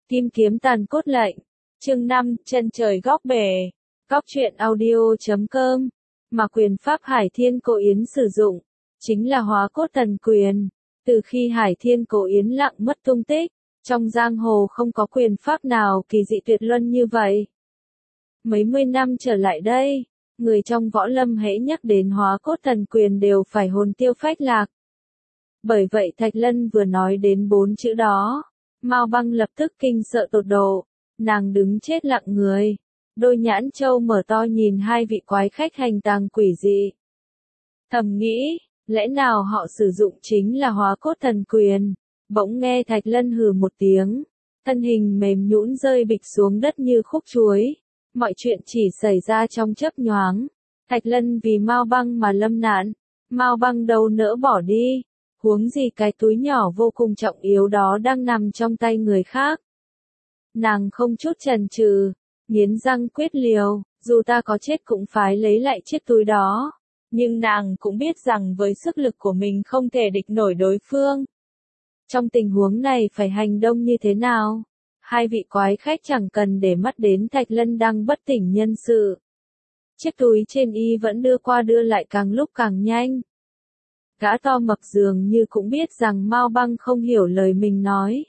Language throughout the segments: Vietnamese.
Kim kiếm tàn cốt lệnh. Chương 5, chân trời góc bể. Góc truyện audio.com. Mà quyền pháp Hải Thiên Cổ Yến sử dụng, chính là hóa cốt thần quyền. Từ khi Hải Thiên Cổ Yến lặng mất tung tích, trong giang hồ không có quyền pháp nào kỳ dị tuyệt luân như vậy. Mấy mươi năm trở lại đây, người trong võ lâm hễ nhắc đến hóa cốt thần quyền đều phải hồn tiêu phách lạc. Bởi vậy Thạch Lân vừa nói đến 4 chữ đó, Mao Băng lập tức kinh sợ tột độ, nàng đứng chết lặng người, đôi nhãn châu mở to nhìn hai vị quái khách hành tàng quỷ dị. Thầm nghĩ, lẽ nào họ sử dụng chính là hóa cốt thần quyền? Bỗng nghe Thạch Lân hừ một tiếng, thân hình mềm nhũn rơi bịch xuống đất như khúc chuối. Mọi chuyện chỉ xảy ra trong chớp nhoáng. Thạch Lân vì Mao Băng mà lâm nạn, Mao Băng đâu nỡ bỏ đi, huống gì cái túi nhỏ vô cùng trọng yếu đó đang nằm trong tay người khác. Nàng không chút chần chừ, nghiến răng quyết liều, dù ta có chết cũng phải lấy lại chiếc túi đó. Nhưng nàng cũng biết rằng với sức lực của mình không thể địch nổi đối phương. Trong tình huống này phải hành động như thế nào? Hai vị quái khách chẳng cần để mắt đến Thạch Lân đang bất tỉnh nhân sự. Chiếc túi trên y vẫn đưa qua đưa lại càng lúc càng nhanh. Gã to mập dường như cũng biết rằng Mao Băng không hiểu lời mình nói.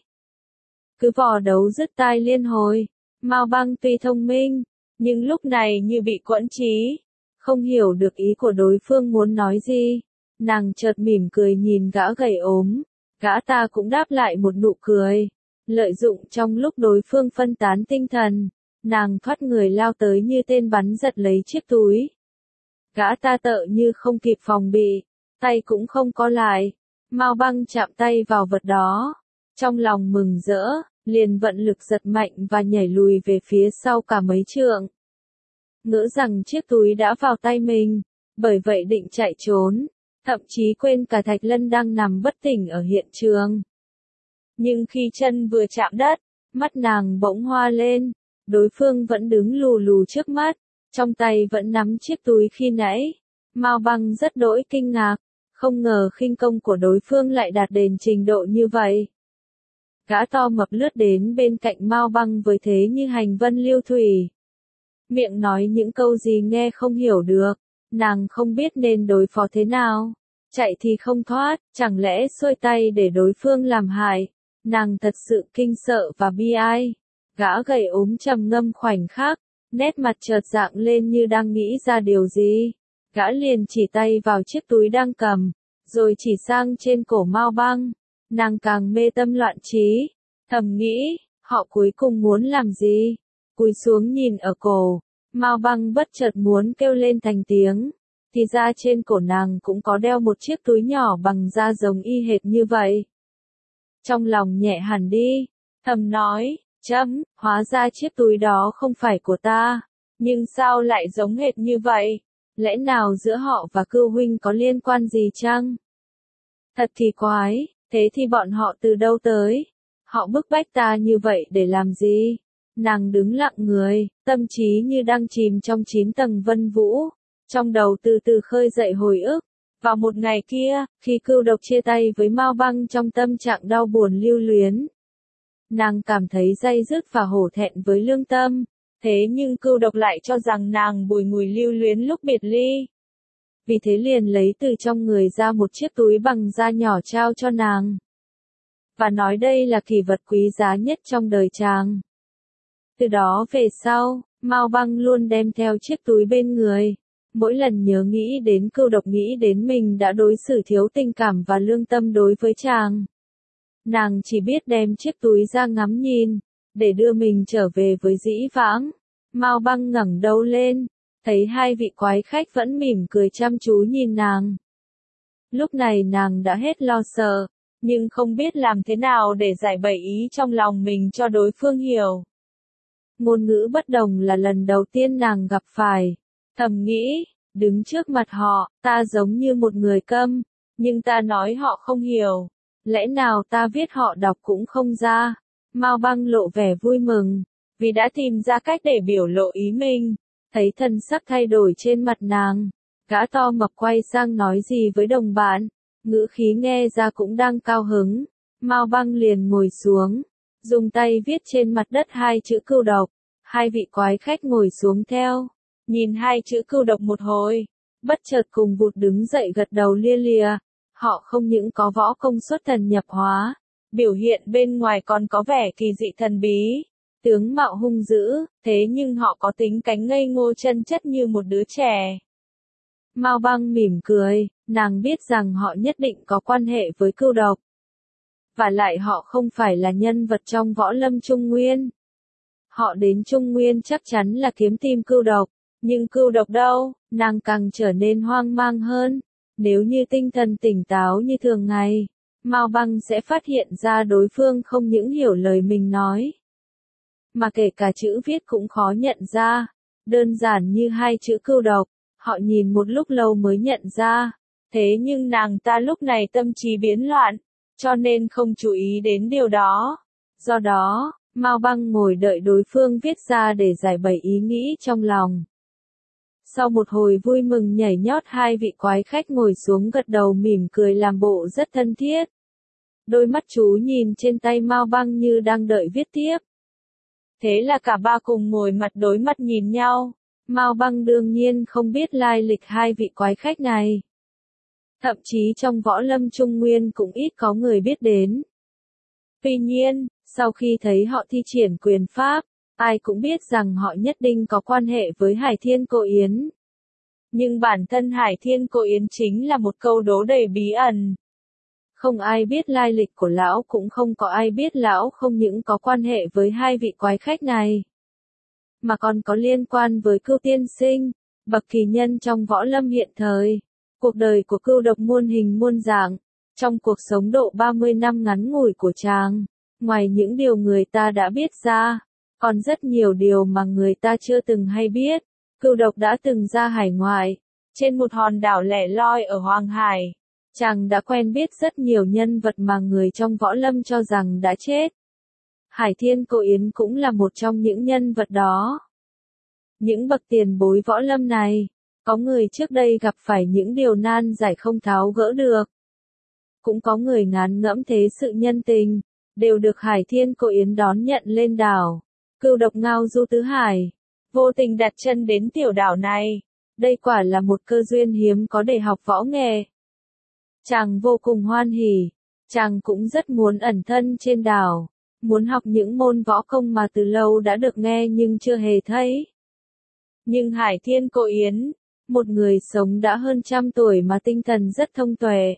Cứ vò đấu dứt tai liên hồi, Mao Băng tuy thông minh, nhưng lúc này như bị quẫn trí, không hiểu được ý của đối phương muốn nói gì. Nàng chợt mỉm cười nhìn gã gầy ốm, gã ta cũng đáp lại một nụ cười. Lợi dụng trong lúc đối phương phân tán tinh thần, nàng thoát người lao tới như tên bắn giật lấy chiếc túi. Gã ta tợ như không kịp phòng bị, tay cũng không có lại. Mao Băng chạm tay vào vật đó, trong lòng mừng rỡ, liền vận lực giật mạnh và nhảy lùi về phía sau cả mấy trượng. Ngỡ rằng chiếc túi đã vào tay mình, bởi vậy định chạy trốn, thậm chí quên cả Thạch Lân đang nằm bất tỉnh ở hiện trường. Nhưng khi chân vừa chạm đất, mắt nàng bỗng hoa lên, đối phương vẫn đứng lù lù trước mắt, trong tay vẫn nắm chiếc túi khi nãy. Mao Băng rất đỗi kinh ngạc, không ngờ khinh công của đối phương lại đạt đến trình độ như vậy. Gã to mập lướt đến bên cạnh Mao Băng với thế như hành vân lưu thủy. Miệng nói những câu gì nghe không hiểu được, nàng không biết nên đối phó thế nào. Chạy thì không thoát, chẳng lẽ xuôi tay để đối phương làm hại. Nàng thật sự kinh sợ và bi ai. Gã gầy ốm trầm ngâm khoảnh khắc, nét mặt chợt rạng lên như đang nghĩ ra điều gì. Gã liền chỉ tay vào chiếc túi đang cầm, rồi chỉ sang trên cổ Mao Băng. Nàng càng mê tâm loạn trí, thầm nghĩ, họ cuối cùng muốn làm gì? Cúi xuống nhìn ở cổ, Mao Băng bất chợt muốn kêu lên thành tiếng. Thì ra trên cổ nàng cũng có đeo một chiếc túi nhỏ bằng da giống y hệt như vậy. Trong lòng nhẹ hẳn đi, thầm nói, hóa ra chiếc túi đó không phải của ta, nhưng sao lại giống hệt như vậy? Lẽ nào giữa họ và Cưu huynh có liên quan gì chăng? Thật kỳ quái, thế thì bọn họ từ đâu tới? Họ bức bách ta như vậy để làm gì? Nàng đứng lặng người, tâm trí như đang chìm trong 9 tầng vân vũ, trong đầu từ từ khơi dậy hồi ức. Vào một ngày kia, khi Cưu Độc chia tay với Mao Băng trong tâm trạng đau buồn lưu luyến, nàng cảm thấy day dứt và hổ thẹn với lương tâm. Thế nhưng Cưu Độc lại cho rằng nàng bùi ngùi lưu luyến lúc biệt ly. Vì thế liền lấy từ trong người ra một chiếc túi bằng da nhỏ trao cho nàng. Và nói đây là kỷ vật quý giá nhất trong đời chàng. Từ đó về sau, Mao Băng luôn đem theo chiếc túi bên người. Mỗi lần nhớ nghĩ đến Cưu Độc nghĩ đến mình đã đối xử thiếu tình cảm và lương tâm đối với chàng. Nàng chỉ biết đem chiếc túi ra ngắm nhìn, để đưa mình trở về với dĩ vãng. Mao Băng ngẩng đầu lên, thấy hai vị quái khách vẫn mỉm cười chăm chú nhìn nàng. Lúc này nàng đã hết lo sợ, nhưng không biết làm thế nào để giải bày ý trong lòng mình cho đối phương hiểu. Ngôn ngữ bất đồng là lần đầu tiên nàng gặp phải. Thầm nghĩ, đứng trước mặt họ, ta giống như một người câm, nhưng ta nói họ không hiểu. Lẽ nào ta viết họ đọc cũng không ra? Mao Băng lộ vẻ vui mừng, vì đã tìm ra cách để biểu lộ ý mình. Thấy thần sắc thay đổi trên mặt nàng, gã to mập quay sang nói gì với đồng bạn, ngữ khí nghe ra cũng đang cao hứng. Mao Băng liền ngồi xuống, dùng tay viết trên mặt đất hai chữ cưu độc. Hai vị quái khách ngồi xuống theo, nhìn hai chữ cưu độc một hồi, bất chợt cùng vụt đứng dậy gật đầu lia lịa. Họ không những có võ công xuất thần nhập hóa, biểu hiện bên ngoài còn có vẻ kỳ dị thần bí, tướng mạo hung dữ, thế nhưng họ có tính cánh ngây ngô chân chất như một đứa trẻ. Mao Băng mỉm cười, nàng biết rằng họ nhất định có quan hệ với cưu độc. Và lại họ không phải là nhân vật trong võ lâm Trung Nguyên. Họ đến Trung Nguyên chắc chắn là kiếm tìm cưu độc, nhưng cưu độc đâu, nàng càng trở nên hoang mang hơn. Nếu như tinh thần tỉnh táo như thường ngày, Mao Băng sẽ phát hiện ra đối phương không những hiểu lời mình nói, mà kể cả chữ viết cũng khó nhận ra, đơn giản như hai chữ cưu độc. Họ nhìn một lúc lâu mới nhận ra, thế nhưng nàng ta lúc này tâm trí biến loạn, cho nên không chú ý đến điều đó. Do đó, Mao Băng ngồi đợi đối phương viết ra để giải bày ý nghĩ trong lòng. Sau một hồi vui mừng nhảy nhót, hai vị quái khách ngồi xuống gật đầu mỉm cười làm bộ rất thân thiết. Đôi mắt chú nhìn trên tay Mao Băng như đang đợi viết tiếp. Thế là cả ba cùng ngồi mặt đối mặt nhìn nhau. Mao Băng đương nhiên không biết lai lịch hai vị quái khách này. Thậm chí trong võ lâm Trung Nguyên cũng ít có người biết đến. Tuy nhiên, sau khi thấy họ thi triển quyền pháp, ai cũng biết rằng họ nhất định có quan hệ với Hải Thiên Cô Yến. Nhưng bản thân Hải Thiên Cô Yến chính là một câu đố đầy bí ẩn. Không ai biết lai lịch của lão, cũng không có ai biết lão không những có quan hệ với hai vị quái khách này, mà còn có liên quan với Cưu tiên sinh, bậc kỳ nhân trong võ lâm hiện thời. Cuộc đời của Cưu độc muôn hình muôn dạng, trong cuộc sống độ 30 năm ngắn ngủi của chàng, ngoài những điều người ta đã biết ra, còn rất nhiều điều mà người ta chưa từng hay biết. Cưu độc đã từng ra hải ngoại, trên một hòn đảo lẻ loi ở Hoàng Hải. Chàng đã quen biết rất nhiều nhân vật mà người trong võ lâm cho rằng đã chết. Hải Thiên Cô Yến cũng là một trong những nhân vật đó. Những bậc tiền bối võ lâm này, có người trước đây gặp phải những điều nan giải không tháo gỡ được. Cũng có người ngán ngẫm thế sự nhân tình, đều được Hải Thiên Cô Yến đón nhận lên đảo. Cưu độc ngao du tứ hải, vô tình đặt chân đến tiểu đảo này. Đây quả là một cơ duyên hiếm có để học võ nghệ. Chàng vô cùng hoan hỉ, chàng cũng rất muốn ẩn thân trên đảo, muốn học những môn võ công mà từ lâu đã được nghe nhưng chưa hề thấy. Nhưng Hải Thiên Cô Yến, một người sống đã hơn 100 tuổi mà tinh thần rất thông tuệ,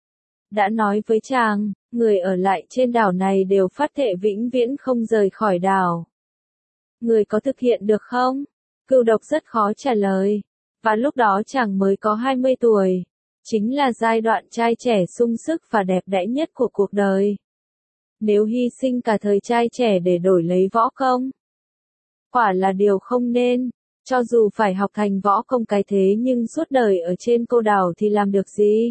đã nói với chàng, người ở lại trên đảo này đều phát thệ vĩnh viễn không rời khỏi đảo. Người có thực hiện được không? Cưu độc rất khó trả lời, và lúc đó chàng mới có 20 tuổi. Chính là giai đoạn trai trẻ sung sức và đẹp đẽ nhất của cuộc đời. Nếu hy sinh cả thời trai trẻ để đổi lấy võ công, quả là điều không nên. Cho dù phải học thành võ công cái thế nhưng suốt đời ở trên cô đảo thì làm được gì?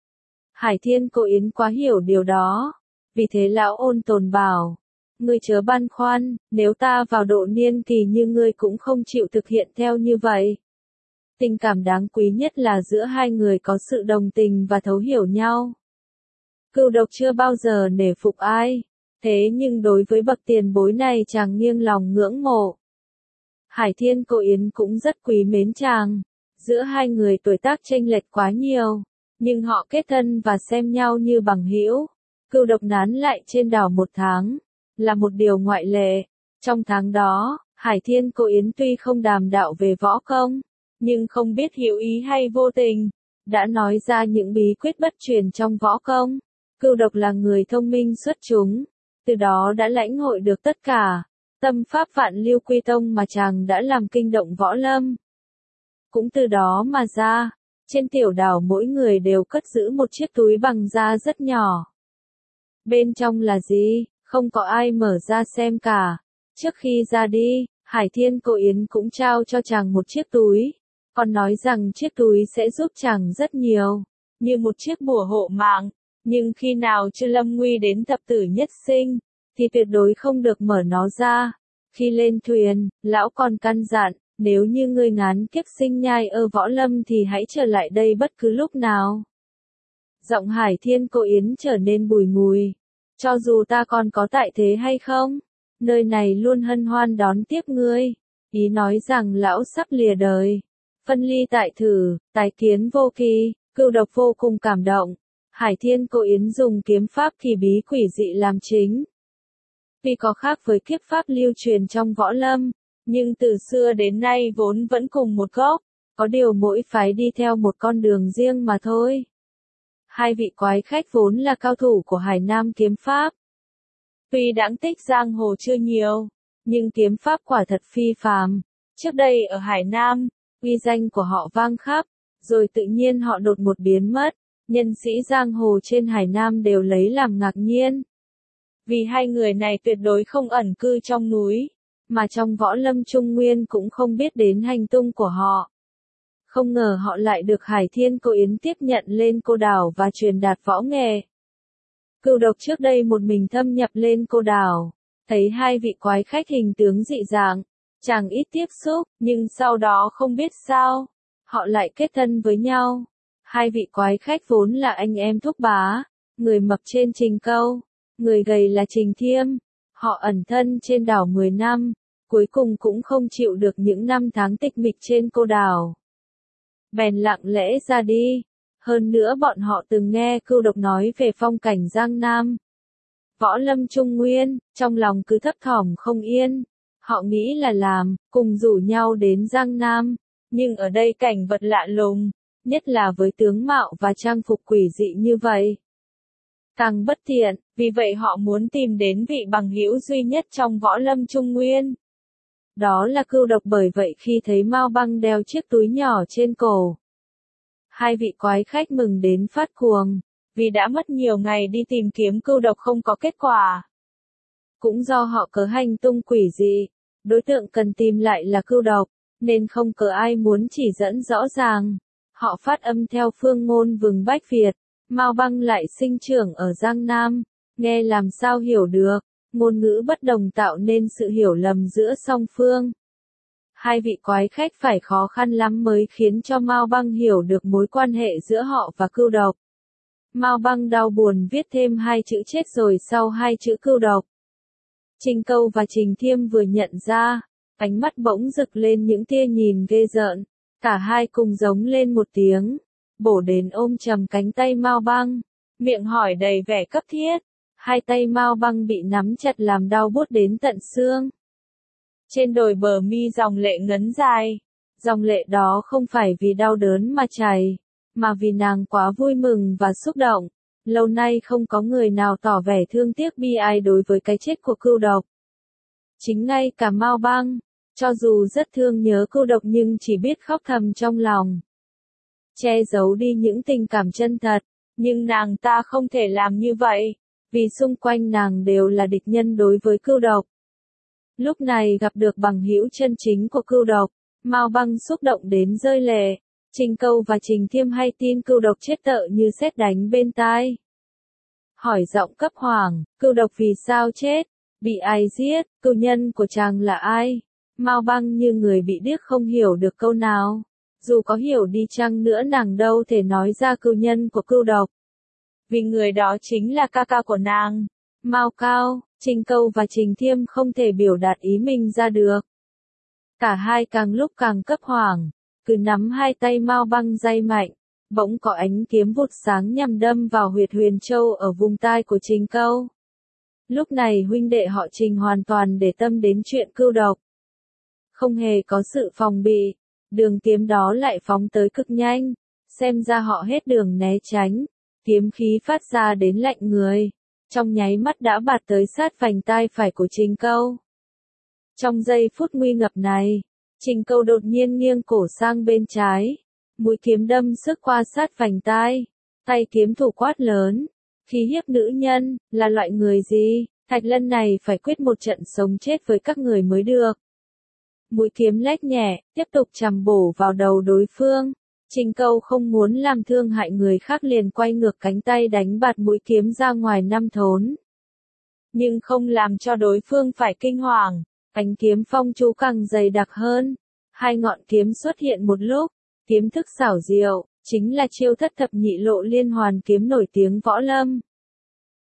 Hải Thiên Cô Yến quá hiểu điều đó. Vì thế lão ôn tồn bảo, ngươi chớ băn khoăn, nếu ta vào độ niên kỳ như ngươi cũng không chịu thực hiện theo như vậy. Tình cảm đáng quý nhất là giữa hai người có sự đồng tình và thấu hiểu nhau. Cưu độc chưa bao giờ nể phục ai, thế nhưng đối với bậc tiền bối này chàng nghiêng lòng ngưỡng mộ. Hải Thiên Cô Yến cũng rất quý mến chàng. Giữa hai người tuổi tác chênh lệch quá nhiều, nhưng họ kết thân và xem nhau như bằng hữu. Cưu độc nán lại trên đảo 1 tháng, là một điều ngoại lệ. Trong tháng đó, Hải Thiên Cô Yến tuy không đàm đạo về võ công, nhưng không biết hữu ý hay vô tình, đã nói ra những bí quyết bất truyền trong võ công. Cưu độc là người thông minh xuất chúng, từ đó đã lãnh hội được tất cả tâm pháp Vạn Lưu Quy Tông mà chàng đã làm kinh động võ lâm. Cũng từ đó mà ra, trên tiểu đảo mỗi người đều cất giữ một chiếc túi bằng da rất nhỏ. Bên trong là gì, không có ai mở ra xem cả. Trước khi ra đi, Hải Thiên Cô Yến cũng trao cho chàng một chiếc túi, còn nói rằng chiếc túi sẽ giúp chàng rất nhiều, như một chiếc bùa hộ mạng. Nhưng khi nào chưa lâm nguy đến thập tử nhất sinh, thì tuyệt đối không được mở nó ra. Khi lên thuyền, lão còn căn dặn, nếu như ngươi ngán kiếp sinh nhai ở võ lâm thì hãy trở lại đây bất cứ lúc nào. Giọng Hải Thiên Cô Yến trở nên bùi ngùi. Cho dù ta còn có tại thế hay không, nơi này luôn hân hoan đón tiếp ngươi. Ý nói rằng lão sắp lìa đời. Phân ly tại thử, tái kiến vô kỳ, Cưu Độc vô cùng cảm động. Hải Thiên Cô Yến dùng kiếm pháp kỳ bí quỷ dị làm chính. Tuy có khác với kiếp pháp lưu truyền trong võ lâm, nhưng từ xưa đến nay vốn vẫn cùng một gốc, có điều mỗi phái đi theo một con đường riêng mà thôi. Hai vị quái khách vốn là cao thủ của Hải Nam kiếm pháp. Tuy đãng tích giang hồ chưa nhiều, nhưng kiếm pháp quả thật phi phàm. Trước đây ở Hải Nam, uy danh của họ vang khắp, rồi tự nhiên họ đột một biến mất, nhân sĩ giang hồ trên Hải Nam đều lấy làm ngạc nhiên. Vì hai người này tuyệt đối không ẩn cư trong núi, mà trong võ lâm Trung Nguyên cũng không biết đến hành tung của họ. Không ngờ họ lại được Hải Thiên Cô Yến tiếp nhận lên Cô Đảo và truyền đạt võ nghệ. Cưu Độc trước đây một mình thâm nhập lên Cô Đảo, thấy hai vị quái khách hình tướng dị dạng, chàng ít tiếp xúc, nhưng sau đó không biết sao, họ lại kết thân với nhau. Hai vị quái khách vốn là anh em thúc bá, người mập trên Trình Câu, người gầy là Trình Thiêm. Họ ẩn thân trên đảo 10 năm, cuối cùng cũng không chịu được những năm tháng tịch mịch trên Cô Đảo. Bèn lặng lẽ ra đi. Hơn nữa bọn họ từng nghe Cưu Độc nói về phong cảnh Giang Nam. Võ lâm Trung Nguyên, trong lòng cứ thấp thỏm không yên. Họ nghĩ là làm, cùng rủ nhau đến Giang Nam. Nhưng ở đây cảnh vật lạ lùng, nhất là với tướng mạo và trang phục quỷ dị như vậy. Càng bất tiện, vì vậy họ muốn tìm đến vị bằng hữu duy nhất trong võ lâm Trung Nguyên. Đó là Cưu Độc, bởi vậy khi thấy Mao Băng đeo chiếc túi nhỏ trên cổ, hai vị quái khách mừng đến phát cuồng, vì đã mất nhiều ngày đi tìm kiếm Cưu Độc không có kết quả. Cũng do họ có hành tung quỷ dị, đối tượng cần tìm lại là Cưu Độc, nên không có ai muốn chỉ dẫn rõ ràng. Họ phát âm theo phương ngôn vùng Bách Việt. Mao Băng lại sinh trưởng ở Giang Nam, nghe làm sao hiểu được, ngôn ngữ bất đồng tạo nên sự hiểu lầm giữa song phương. Hai vị quái khách phải khó khăn lắm mới khiến cho Mao Băng hiểu được mối quan hệ giữa họ và Cưu Độc. Mao Băng đau buồn viết thêm hai chữ chết rồi sau hai chữ Cưu Độc. Trình Câu và Trình Thiêm vừa nhận ra, ánh mắt bỗng rực lên những tia nhìn ghê rợn, cả hai cùng giống lên một tiếng, bổ đến ôm chầm cánh tay Mao Băng, miệng hỏi đầy vẻ cấp thiết. Hai tay Mao Băng bị nắm chặt làm đau buốt đến tận xương. Trên đôi bờ mi dòng lệ ngấn dài. Dòng lệ đó không phải vì đau đớn mà chảy, mà vì nàng quá vui mừng và xúc động. Lâu nay không có người nào tỏ vẻ thương tiếc bi ai đối với cái chết của Cưu Độc. Chính ngay cả Mao Băng, cho dù rất thương nhớ Cưu Độc nhưng chỉ biết khóc thầm trong lòng, che giấu đi những tình cảm chân thật. Nhưng nàng ta không thể làm như vậy, vì xung quanh nàng đều là địch nhân đối với Cưu Độc. Lúc này gặp được bằng hữu chân chính của Cưu Độc, Mao Băng xúc động đến rơi lệ. Trình Câu và Trình Thiêm hay tin Cưu Độc chết tợ như sét đánh bên tai. Hỏi giọng cấp hoàng, Cưu Độc vì sao chết? Bị ai giết? Cưu nhân của chàng là ai? Mao Băng như người bị điếc không hiểu được câu nào. Dù có hiểu đi chăng nữa nàng đâu thể nói ra cưu nhân của Cưu Độc. Vì người đó chính là ca ca của nàng. Mao Cao, Trình Câu và Trình Thiêm không thể biểu đạt ý mình ra được. Cả hai càng lúc càng cấp hoàng, cứ nắm hai tay Mao Băng day mạnh. Bỗng có ánh kiếm vụt sáng nhằm đâm vào huyệt huyền châu ở vùng tai của Trình Câu. Lúc này huynh đệ họ Trình hoàn toàn để tâm đến chuyện Cưu Độc. Không hề có sự phòng bị, đường kiếm đó lại phóng tới cực nhanh, xem ra họ hết đường né tránh, kiếm khí phát ra đến lạnh người, trong nháy mắt đã bạt tới sát vành tai phải của Trình Câu. Trong giây phút nguy ngập này, Trình Câu đột nhiên nghiêng cổ sang bên trái, mũi kiếm đâm sức qua sát vành tai, tay kiếm thủ quát lớn, khí hiếp nữ nhân, là loại người gì, Thạch Lân này phải quyết một trận sống chết với các người mới được. Mũi kiếm lách nhẹ, tiếp tục chằm bổ vào đầu đối phương. Trình Câu không muốn làm thương hại người khác liền quay ngược cánh tay đánh bạt mũi kiếm ra ngoài 5 thốn. Nhưng không làm cho đối phương phải kinh hoàng, ánh kiếm phong chú càng dày đặc hơn. Hai ngọn kiếm xuất hiện một lúc, kiếm thức xảo diệu, chính là chiêu thất thập nhị lộ liên hoàn kiếm nổi tiếng võ lâm.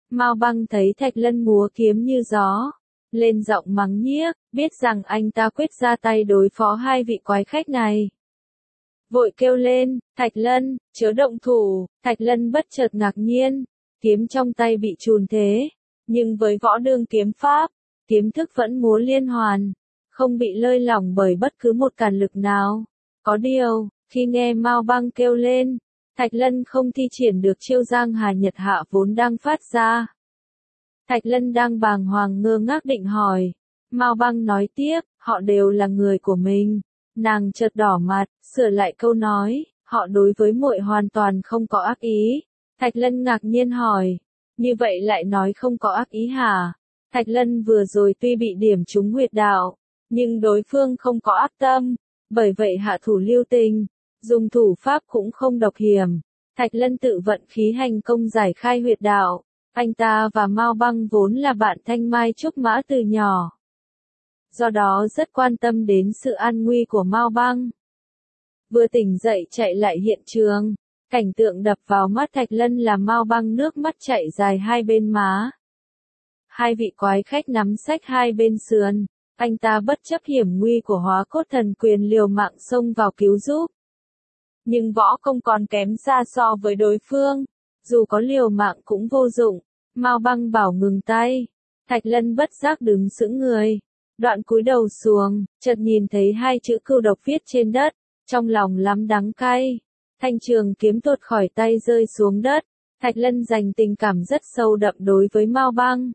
Mao Băng thấy Thạch Lân múa kiếm như gió, lên giọng mắng nhiếc, biết rằng anh ta quyết ra tay đối phó hai vị quái khách này. Vội kêu lên, Thạch Lân, chớ động thủ. Thạch Lân bất chợt ngạc nhiên, kiếm trong tay bị chùn thế, nhưng với võ đương kiếm pháp, kiếm thức vẫn múa liên hoàn, không bị lơi lỏng bởi bất cứ một cản lực nào. Có điều, khi nghe Mao Băng kêu lên, Thạch Lân không thi triển được chiêu Giang Hà Nhật Hạ vốn đang phát ra. Thạch Lân đang bàng hoàng ngơ ngác định hỏi. Mao Băng nói tiếp, họ đều là người của mình. Nàng chợt đỏ mặt, sửa lại câu nói, họ đối với muội hoàn toàn không có ác ý. Thạch Lân ngạc nhiên hỏi, như vậy lại nói không có ác ý hả? Thạch Lân vừa rồi tuy bị điểm trúng huyệt đạo, nhưng đối phương không có ác tâm, bởi vậy hạ thủ lưu tình, dùng thủ pháp cũng không độc hiểm. Thạch Lân tự vận khí hành công giải khai huyệt đạo. Anh ta và Mao Băng vốn là bạn thanh mai trúc mã từ nhỏ, do đó rất quan tâm đến sự an nguy của Mao Băng. Vừa tỉnh dậy chạy lại hiện trường, cảnh tượng đập vào mắt Thạch Lân là Mao Băng nước mắt chảy dài hai bên má. Hai vị quái khách nắm xách hai bên sườn, anh ta bất chấp hiểm nguy của Hóa Cốt Thần Quyền liều mạng xông vào cứu giúp. Nhưng võ công còn kém xa so với đối phương, dù có liều mạng cũng vô dụng. Mao Băng bảo ngừng tay, Thạch Lân bất giác đứng sững người, đoạn cúi đầu xuống, chợt nhìn thấy hai chữ Cưu Độc viết trên đất, trong lòng lắm đắng cay. Thanh trường kiếm tuột khỏi tay rơi xuống đất, Thạch Lân dành tình cảm rất sâu đậm đối với Mao Băng.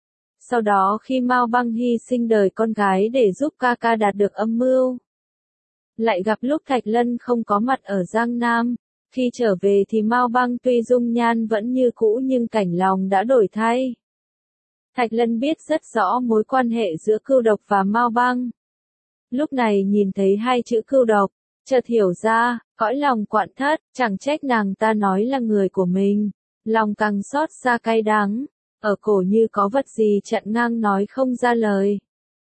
Sau đó khi Mao Băng hy sinh đời con gái để giúp ca ca đạt được âm mưu, lại gặp lúc Thạch Lân không có mặt ở Giang Nam. Khi trở về thì Mao Băng tuy dung nhan vẫn như cũ nhưng cảnh lòng đã đổi thay. Thạch Lân biết rất rõ mối quan hệ giữa Cưu Độc và Mao Băng. Lúc này nhìn thấy hai chữ Cưu Độc, chợt hiểu ra, cõi lòng quặn thắt, chẳng trách nàng ta nói là người của mình. Lòng càng xót xa cay đắng, ở cổ như có vật gì chặn ngang nói không ra lời.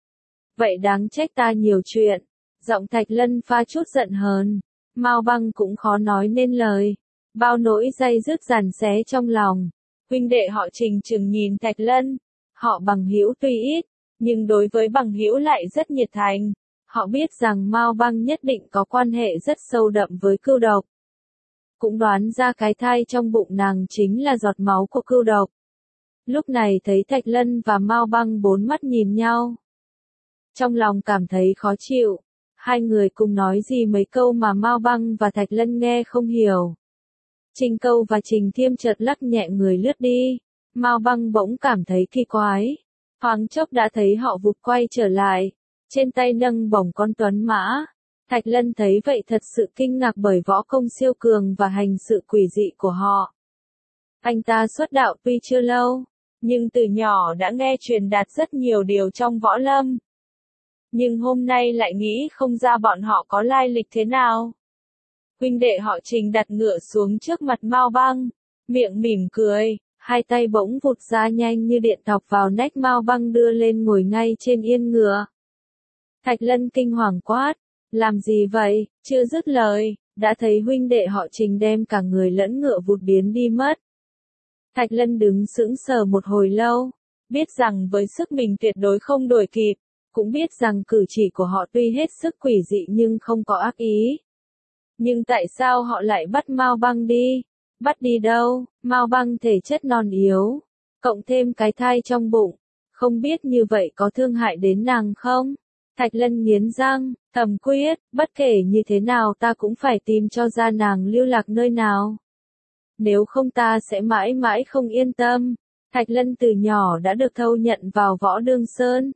Vậy đáng trách ta nhiều chuyện. Giọng Thạch Lân pha chút giận hờn. Mao Băng cũng khó nói nên lời, bao nỗi day dứt giằn xé trong lòng. Huynh đệ họ Trình chừng nhìn Thạch Lân, họ bằng hữu tuy ít, nhưng đối với bằng hữu lại rất nhiệt thành. Họ biết rằng Mao Băng nhất định có quan hệ rất sâu đậm với Cưu Độc. Cũng đoán ra cái thai trong bụng nàng chính là giọt máu của Cưu Độc. Lúc này thấy Thạch Lân và Mao Băng bốn mắt nhìn nhau, trong lòng cảm thấy khó chịu. Hai người cùng nói gì mấy câu mà Mao Băng và Thạch Lân nghe không hiểu. Trình Câu và Trình Thiêm chợt lắc nhẹ người lướt đi. Mao Băng bỗng cảm thấy kỳ quái. Thoáng chốc đã thấy họ vụt quay trở lại, trên tay nâng bổng con tuấn mã. Thạch Lân thấy vậy thật sự kinh ngạc bởi võ công siêu cường và hành sự quỷ dị của họ. Anh ta xuất đạo tuy chưa lâu, nhưng từ nhỏ đã nghe truyền đạt rất nhiều điều trong võ lâm. Nhưng hôm nay lại nghĩ không ra bọn họ có lai lịch thế nào. Huynh đệ họ Trình đặt ngựa xuống trước mặt Mao Băng, miệng mỉm cười, hai tay bỗng vụt ra nhanh như điện thọc vào nách Mao Băng đưa lên ngồi ngay trên yên ngựa. Thạch Lân kinh hoàng quát, làm gì vậy? Chưa dứt lời, đã thấy huynh đệ họ Trình đem cả người lẫn ngựa vụt biến đi mất. Thạch Lân đứng sững sờ một hồi lâu, biết rằng với sức mình tuyệt đối không đuổi kịp. Cũng biết rằng cử chỉ của họ tuy hết sức quỷ dị nhưng không có ác ý. Nhưng tại sao họ lại bắt Mao Băng đi? Bắt đi đâu? Mao Băng thể chất non yếu, cộng thêm cái thai trong bụng, không biết như vậy có thương hại đến nàng không? Thạch Lân nghiến răng, thầm quyết, bất kể như thế nào ta cũng phải tìm cho ra nàng lưu lạc nơi nào. Nếu không ta sẽ mãi mãi không yên tâm. Thạch Lân từ nhỏ đã được thâu nhận vào Võ Đương Sơn,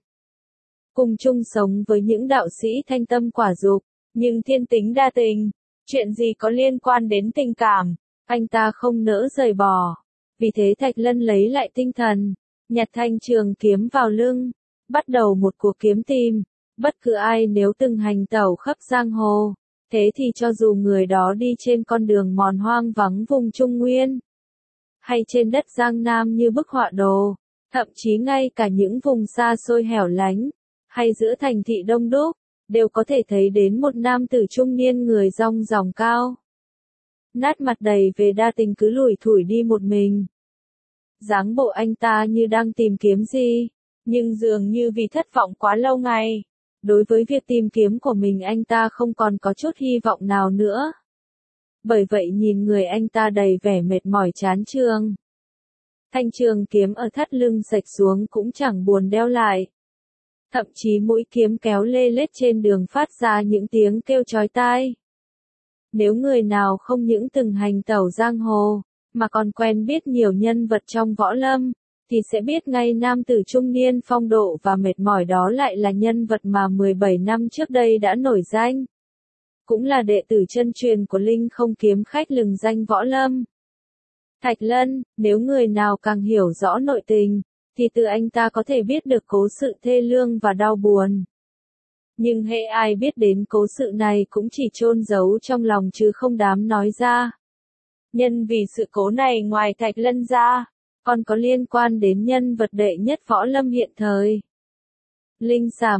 cùng chung sống với những đạo sĩ thanh tâm quả dục, nhưng thiên tính đa tình, chuyện gì có liên quan đến tình cảm, anh ta không nỡ rời bỏ. Vì thế Thạch Lân lấy lại tinh thần, nhặt thanh trường kiếm vào lưng, bắt đầu một cuộc kiếm tìm. Bất cứ ai nếu từng hành tẩu khắp giang hồ, thế thì cho dù người đó đi trên con đường mòn hoang vắng vùng Trung Nguyên, hay trên đất Giang Nam như bức họa đồ, thậm chí ngay cả những vùng xa xôi hẻo lánh, hay giữa thành thị đông đúc, đều có thể thấy đến một nam tử trung niên người rong ròng cao, nát mặt đầy về đa tình cứ lủi thủi đi một mình. Dáng bộ anh ta như đang tìm kiếm gì, nhưng dường như vì thất vọng quá lâu ngày. Đối với việc tìm kiếm của mình anh ta không còn có chút hy vọng nào nữa. Bởi vậy nhìn người anh ta đầy vẻ mệt mỏi chán chường. Thanh trường kiếm ở thắt lưng rạch xuống cũng chẳng buồn đeo lại. Thậm chí mũi kiếm kéo lê lết trên đường phát ra những tiếng kêu chói tai. Nếu người nào không những từng hành tẩu giang hồ, mà còn quen biết nhiều nhân vật trong võ lâm, thì sẽ biết ngay nam tử trung niên phong độ và mệt mỏi đó lại là nhân vật mà 17 năm trước đây đã nổi danh. Cũng là đệ tử chân truyền của Linh Không kiếm khách lừng danh võ lâm. Thạch Lân, nếu người nào càng hiểu rõ nội tình, thì từ anh ta có thể biết được cố sự thê lương và đau buồn. Nhưng hễ ai biết đến cố sự này cũng chỉ chôn giấu trong lòng chứ không dám nói ra. Nhân vì sự cố này ngoài Thạch Lân ra, còn có liên quan đến nhân vật đệ nhất võ lâm hiện thời. Linh xà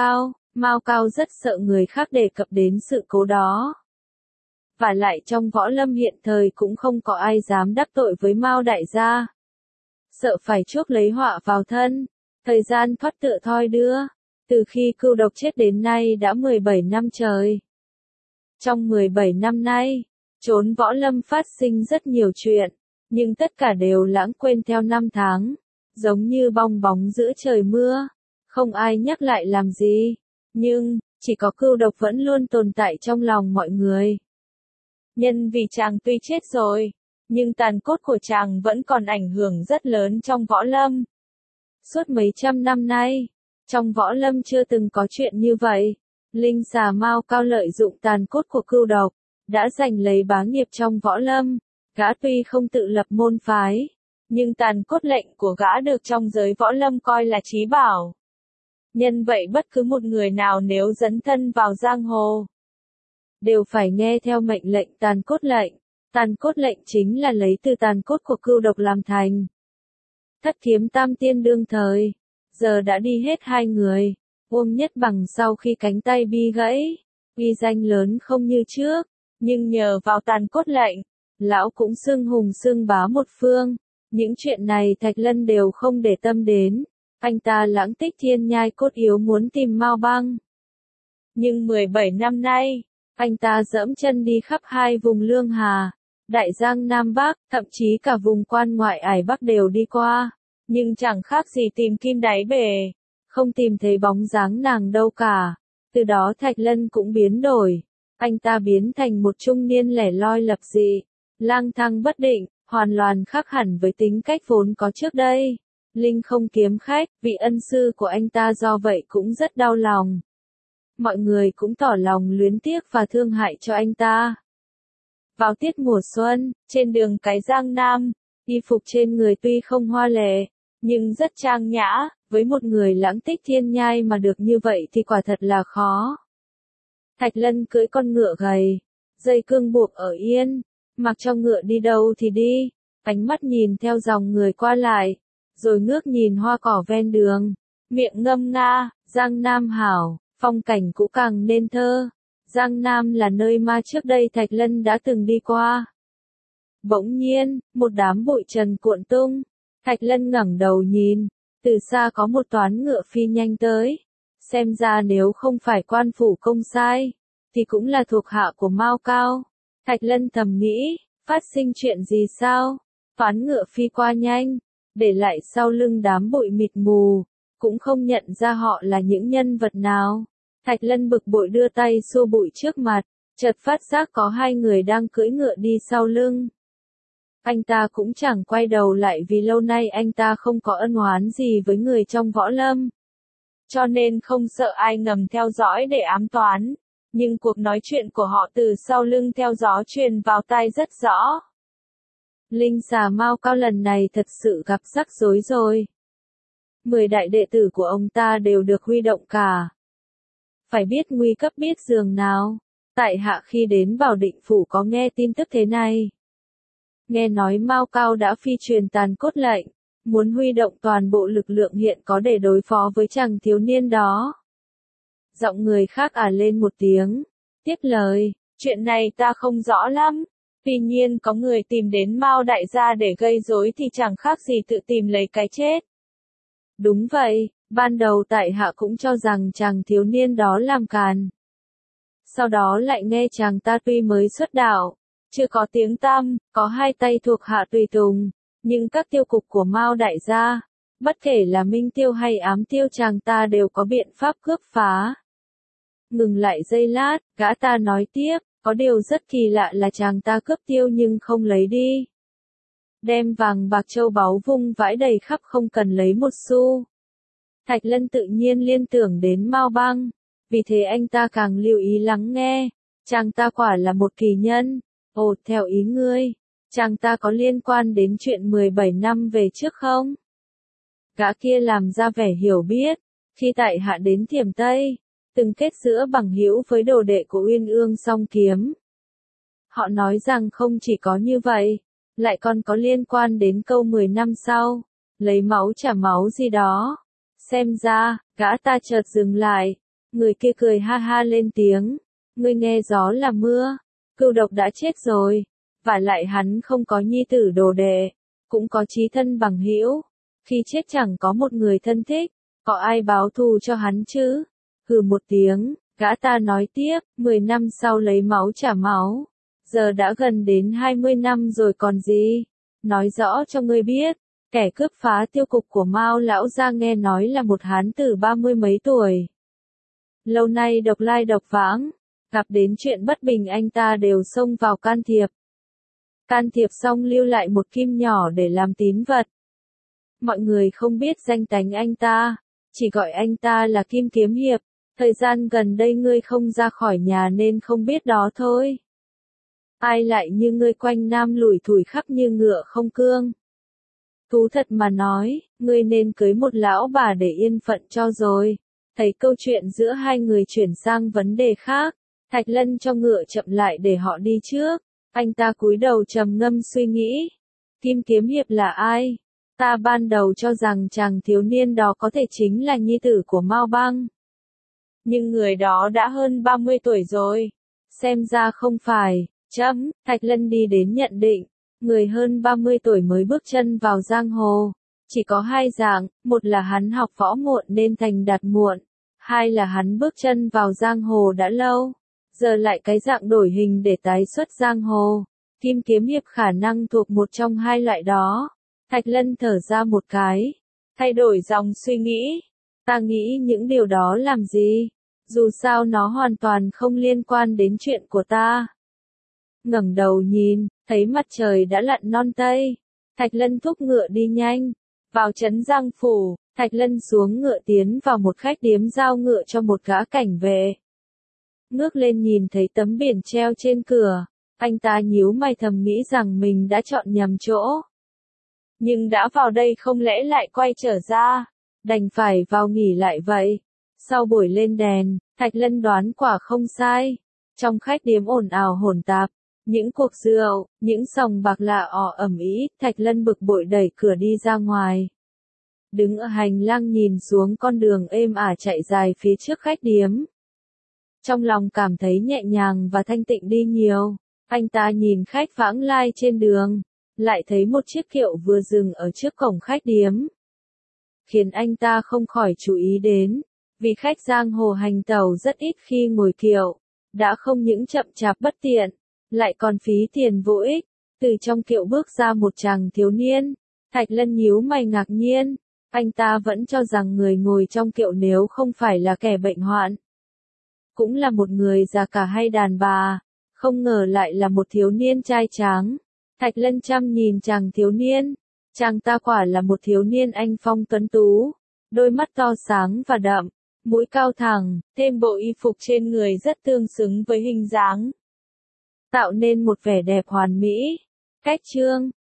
Mao Cao rất sợ người khác đề cập đến sự cố đó. Và lại trong võ lâm hiện thời cũng không có ai dám đắc tội với Mao đại gia. Sợ phải chuốc lấy họa vào thân, thời gian thoát tựa thoi đưa, từ khi Cưu Độc chết đến nay đã 17 năm trời. Trong 17 năm nay, chốn võ lâm phát sinh rất nhiều chuyện, nhưng tất cả đều lãng quên theo năm tháng, giống như bong bóng giữa trời mưa, không ai nhắc lại làm gì, nhưng, chỉ có Cưu Độc vẫn luôn tồn tại trong lòng mọi người. Nhân vì chàng tuy chết rồi, nhưng tàn cốt của chàng vẫn còn ảnh hưởng rất lớn trong võ lâm. Suốt mấy trăm năm nay, trong võ lâm chưa từng có chuyện như vậy. Linh xà Mao Cao lợi dụng tàn cốt của Cưu Độc, đã giành lấy bá nghiệp trong võ lâm. Gã tuy không tự lập môn phái, nhưng tàn cốt lệnh của gã được trong giới võ lâm coi là chí bảo. Nhân vậy bất cứ một người nào nếu dấn thân vào giang hồ, đều phải nghe theo mệnh lệnh tàn cốt lệnh. Tàn cốt lệnh chính là lấy từ tàn cốt của Cưu Độc làm thành. Thất kiếm tam tiên đương thời, giờ đã đi hết 2 người. Uông Nhất Bằng sau khi cánh tay bi gãy, uy danh lớn không như trước, nhưng nhờ vào tàn cốt lệnh, lão cũng xưng hùng xưng bá một phương. Những chuyện này Thạch Lân đều không để tâm đến. Anh ta lãng tích thiên nhai cốt yếu muốn tìm Mao Băng. Nhưng 17 năm nay, anh ta dẫm chân đi khắp 2 vùng Lương Hà, Đại Giang Nam Bắc, thậm chí cả vùng quan ngoại ải Bắc đều đi qua, nhưng chẳng khác gì tìm kim đáy bể, không tìm thấy bóng dáng nàng đâu cả. Từ đó Thạch Lân cũng biến đổi, anh ta biến thành một trung niên lẻ loi lập dị, lang thang bất định, hoàn toàn khác hẳn với tính cách vốn có trước đây. Linh Không kiếm khách, vị ân sư của anh ta do vậy cũng rất đau lòng. Mọi người cũng tỏ lòng luyến tiếc và thương hại cho anh ta. Vào tiết mùa xuân, trên đường cái Giang Nam, y phục trên người tuy không hoa lệ, nhưng rất trang nhã, với một người lãng tích thiên nhai mà được như vậy thì quả thật là khó. Thạch Lân cưỡi con ngựa gầy, dây cương buộc ở yên, mặc cho ngựa đi đâu thì đi, ánh mắt nhìn theo dòng người qua lại, rồi ngước nhìn hoa cỏ ven đường, miệng ngâm nga, Giang Nam hảo, phong cảnh cũ càng nên thơ. Giang Nam là nơi mà trước đây Thạch Lân đã từng đi qua. Bỗng nhiên, một đám bụi trần cuộn tung. Thạch Lân ngẩng đầu nhìn, từ xa có một toán ngựa phi nhanh tới. Xem ra nếu không phải quan phủ công sai, thì cũng là thuộc hạ của Mao Cao. Thạch Lân thầm nghĩ, phát sinh chuyện gì sao? Toán ngựa phi qua nhanh, để lại sau lưng đám bụi mịt mù, cũng không nhận ra họ là những nhân vật nào. Thạch Lân bực bội đưa tay xua bụi trước mặt, chợt phát giác có 2 người đang cưỡi ngựa đi sau lưng. Anh ta cũng chẳng quay đầu lại vì lâu nay anh ta không có ân oán gì với người trong võ lâm. Cho nên không sợ ai ngầm theo dõi để ám toán, nhưng cuộc nói chuyện của họ từ sau lưng theo gió truyền vào tai rất rõ. Linh xà Mao Cao lần này thật sự gặp rắc rối rồi. 10 đại đệ tử của ông ta đều được huy động cả. Phải biết nguy cấp biết giường nào. Tại hạ khi đến Bảo Định Phủ có nghe tin tức thế này. Nghe nói Mao Cao đã phi truyền tàn cốt lệnh, muốn huy động toàn bộ lực lượng hiện có để đối phó với chàng thiếu niên đó. Giọng người khác lên một tiếng, tiếp lời, chuyện này ta không rõ lắm, Tuy nhiên có người tìm đến Mao đại gia để gây rối thì chẳng khác gì tự tìm lấy cái chết. Đúng vậy, ban đầu tại hạ cũng cho rằng chàng thiếu niên đó làm càn. Sau đó lại nghe chàng ta tuy mới xuất đạo, chưa có tiếng tăm, có hai tay thuộc hạ tùy tùng, nhưng các tiêu cục của Mao đại gia, bất kể là minh tiêu hay ám tiêu chàng ta đều có biện pháp cướp phá. Ngừng lại giây lát, gã ta nói tiếp, có điều rất kỳ lạ là chàng ta cướp tiêu nhưng không lấy đi. Đem vàng bạc châu báu vung vãi đầy khắp không cần lấy một xu. Thạch Lân tự nhiên liên tưởng đến Mao Băng, vì thế anh ta càng lưu ý lắng nghe, chàng ta quả là một kỳ nhân. Ồ, theo ý ngươi, chàng ta có liên quan đến chuyện 17 năm về trước không? Gã kia làm ra vẻ hiểu biết, khi tại hạ đến Thiểm Tây, từng kết giữa bằng hữu với đồ đệ của Uyên Ương Song Kiếm. Họ nói rằng không chỉ có như vậy, lại còn có liên quan đến câu 10 năm sau, lấy máu trả máu gì đó. Xem ra, gã ta chợt dừng lại, người kia cười ha ha lên tiếng, ngươi nghe gió là mưa, Cưu Độc đã chết rồi, và lại hắn không có nhi tử đồ đệ, cũng có chí thân bằng hữu, khi chết chẳng có một người thân thích, có ai báo thù cho hắn chứ? Hừ một tiếng, gã ta nói tiếp, 10 năm sau lấy máu trả máu, giờ đã gần đến 20 năm rồi còn gì? Nói rõ cho ngươi biết, kẻ cướp phá tiêu cục của Mao lão gia nghe nói là một hán tử 30 mấy tuổi. Lâu nay độc lai độc vãng, gặp đến chuyện bất bình anh ta đều xông vào can thiệp. Can thiệp xong lưu lại một kim nhỏ để làm tín vật. Mọi người không biết danh tánh anh ta, chỉ gọi anh ta là Kim Kiếm Hiệp, thời gian gần đây ngươi không ra khỏi nhà nên không biết đó thôi. Ai lại như ngươi quanh nam lủi thủi khắp như ngựa không cương. Thú thật mà nói, ngươi nên cưới một lão bà để yên phận cho rồi. Thấy câu chuyện giữa hai người chuyển sang vấn đề khác, Thạch Lân cho ngựa chậm lại để họ đi trước. Anh ta cúi đầu trầm ngâm suy nghĩ. Kim Kiếm Hiệp là ai? Ta ban đầu cho rằng chàng thiếu niên đó có thể chính là nhi tử của Mao Băng. Nhưng người đó đã hơn 30 tuổi rồi. Xem ra không phải. Thạch Lân đi đến nhận định. Người hơn 30 tuổi mới bước chân vào giang hồ. Chỉ có hai dạng, một là hắn học võ muộn nên thành đạt muộn. Hai là hắn bước chân vào giang hồ đã lâu. Giờ lại cái dạng đổi hình để tái xuất giang hồ. Kim Kiếm Hiệp khả năng thuộc một trong hai loại đó. Thạch Lân thở ra một cái. Thay đổi dòng suy nghĩ. Ta nghĩ những điều đó làm gì? Dù sao nó hoàn toàn không liên quan đến chuyện của ta. Ngẩng đầu nhìn, thấy mặt trời đã lặn non tây. Thạch Lân thúc ngựa đi nhanh. Vào trấn Giang Phủ, Thạch Lân xuống ngựa tiến vào một khách điếm giao ngựa cho một gã cảnh vệ. Ngước lên nhìn thấy tấm biển treo trên cửa, anh ta nhíu mày thầm nghĩ rằng mình đã chọn nhầm chỗ. Nhưng đã vào đây không lẽ lại quay trở ra, đành phải vào nghỉ lại vậy. Sau buổi lên đèn, Thạch Lân đoán quả không sai. Trong khách điếm ồn ào hỗn tạp, những cuộc rượu, những sòng bạc lạ ò ầm ĩ, Thạch Lân bực bội đẩy cửa đi ra ngoài. Đứng ở hành lang nhìn xuống con đường êm ả chạy dài phía trước khách điếm. Trong lòng cảm thấy nhẹ nhàng và thanh tịnh đi nhiều, anh ta nhìn khách vãng lai trên đường, lại thấy một chiếc kiệu vừa dừng ở trước cổng khách điếm. Khiến anh ta không khỏi chú ý đến, vì khách giang hồ hành tẩu rất ít khi ngồi kiệu, đã không những chậm chạp bất tiện, lại còn phí tiền vô ích. Từ trong kiệu bước ra một chàng thiếu niên, Thạch Lân nhíu mày ngạc nhiên, anh ta vẫn cho rằng người ngồi trong kiệu nếu không phải là kẻ bệnh hoạn, cũng là một người già cả hay đàn bà, không ngờ lại là một thiếu niên trai tráng. Thạch Lân chăm nhìn chàng thiếu niên, chàng ta quả là một thiếu niên anh phong tuấn tú, đôi mắt to sáng và đậm, mũi cao thẳng, thêm bộ y phục trên người rất tương xứng với hình dáng, tạo nên một vẻ đẹp hoàn mỹ. Cách chương